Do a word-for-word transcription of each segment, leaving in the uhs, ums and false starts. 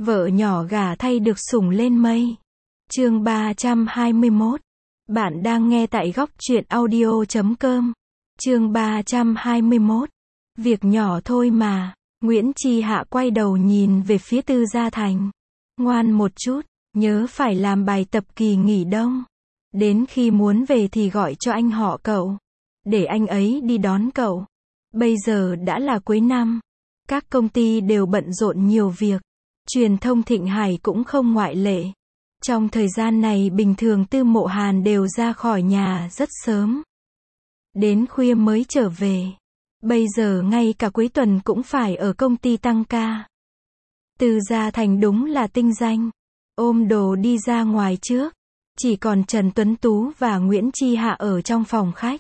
Vợ nhỏ gả thay được sủng lên mây. Chương ba trăm hai mươi mốt. Bạn đang nghe tại góc truyện audio chấm com. Chương ba trăm hai mươi mốt. Việc nhỏ thôi mà. Nguyễn Chi Hạ quay đầu nhìn về phía Tư Gia Thành. Ngoan một chút, nhớ phải làm bài tập kỳ nghỉ đông. Đến khi muốn về thì gọi cho anh họ cậu, để anh ấy đi đón cậu. Bây giờ đã là cuối năm, các công ty đều bận rộn nhiều việc. Truyền thông Thịnh Hải cũng không ngoại lệ. Trong thời gian này bình thường Tư Mộ Hàn đều ra khỏi nhà rất sớm, đến khuya mới trở về. Bây giờ ngay cả cuối tuần cũng phải ở công ty tăng ca. Tư Gia Thành đúng là tinh danh. Ôm đồ đi ra ngoài trước. Chỉ còn Trần Tuấn Tú và Nguyễn Chi Hạ ở trong phòng khách.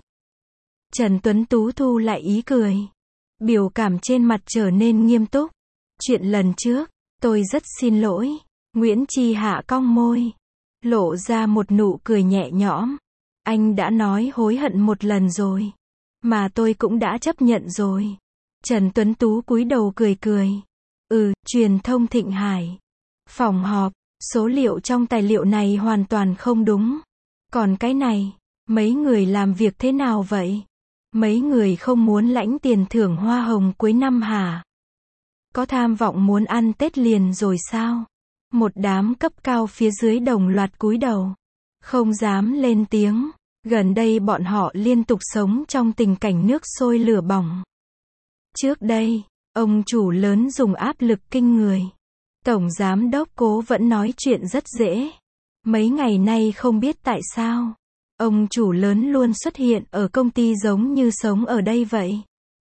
Trần Tuấn Tú thu lại ý cười, biểu cảm trên mặt trở nên nghiêm túc. Chuyện lần trước, tôi rất xin lỗi. Nguyễn Chi Hạ cong môi, lộ ra một nụ cười nhẹ nhõm. Anh đã nói hối hận một lần rồi, mà tôi cũng đã chấp nhận rồi. Trần Tuấn Tú cúi đầu cười cười. Ừ, truyền thông Thịnh Hải. Phòng họp, số liệu trong tài liệu này hoàn toàn không đúng. Còn cái này, mấy người làm việc thế nào vậy? Mấy người không muốn lãnh tiền thưởng hoa hồng cuối năm hả? Có tham vọng muốn ăn Tết liền rồi sao? Một đám cấp cao phía dưới đồng loạt cúi đầu, không dám lên tiếng. Gần đây bọn họ liên tục sống trong tình cảnh nước sôi lửa bỏng. Trước đây, ông chủ lớn dùng áp lực kinh người. Tổng giám đốc Cố vẫn nói chuyện rất dễ. Mấy ngày nay không biết tại sao, ông chủ lớn luôn xuất hiện ở công ty giống như sống ở đây vậy.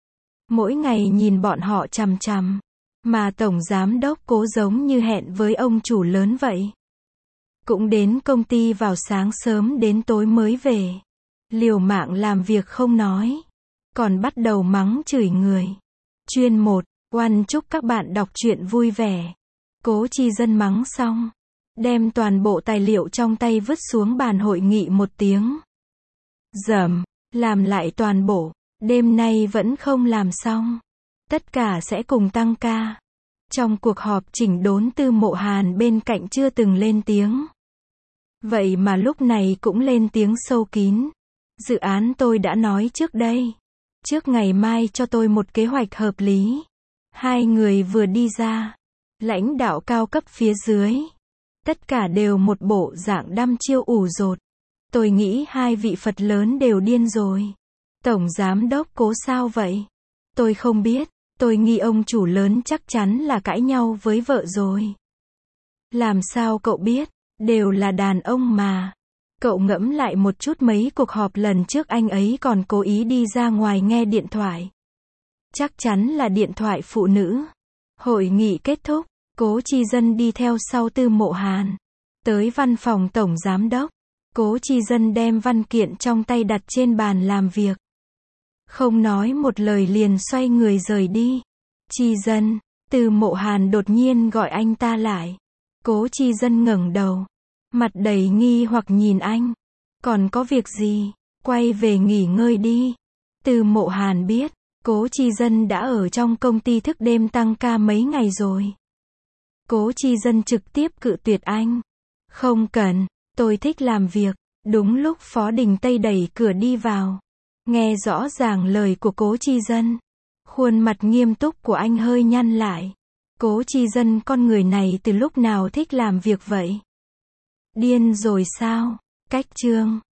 Mỗi ngày nhìn bọn họ chằm chằm, mà tổng giám đốc Cố giống như hẹn với ông chủ lớn vậy. Cũng đến công ty vào sáng sớm đến tối mới về. Liều mạng làm việc không nói, còn bắt đầu mắng chửi người. Chuyên một, oan chúc các bạn đọc truyện vui vẻ. Cố Chi Dân mắng xong, đem toàn bộ tài liệu trong tay vứt xuống bàn hội nghị một tiếng. Dầm, làm lại toàn bộ, đêm nay vẫn không làm xong. Tất cả sẽ cùng tăng ca. Trong cuộc họp chỉnh đốn Tư Mộ Hàn bên cạnh chưa từng lên tiếng. Vậy mà lúc này cũng lên tiếng sâu kín. Dự án tôi đã nói trước đây. Trước ngày mai cho tôi một kế hoạch hợp lý. Hai người vừa đi ra, lãnh đạo cao cấp phía dưới, tất cả đều một bộ dạng đăm chiêu ủ rột. Tôi nghĩ hai vị Phật lớn đều điên rồi. Tổng giám đốc Cố sao vậy? Tôi không biết, tôi nghi ông chủ lớn chắc chắn là cãi nhau với vợ rồi. Làm sao cậu biết? Đều là đàn ông mà. Cậu ngẫm lại một chút, mấy cuộc họp lần trước anh ấy còn cố ý đi ra ngoài nghe điện thoại. Chắc chắn là điện thoại phụ nữ. Hội nghị kết thúc, Cố Chi Dân đi theo sau Tư Mộ Hàn, tới văn phòng tổng giám đốc. Cố Chi Dân đem văn kiện trong tay đặt trên bàn làm việc. Không nói một lời liền xoay người rời đi. Chi Dân, Tư Mộ Hàn đột nhiên gọi anh ta lại. Cố Chi Dân ngẩng đầu, mặt đầy nghi hoặc nhìn anh. Còn có việc gì? Quay về nghỉ ngơi đi. Tư Mộ Hàn biết, Cố Chi Dân đã ở trong công ty thức đêm tăng ca mấy ngày rồi. Cố Chi Dân trực tiếp cự tuyệt anh. Không cần, tôi thích làm việc. Đúng lúc Phó Đình Tây đẩy cửa đi vào. Nghe rõ ràng lời của Cố Chi Dân, khuôn mặt nghiêm túc của anh hơi nhăn lại. Cố Chi Dân, con người này từ lúc nào thích làm việc vậy? Điên rồi sao? Cách chương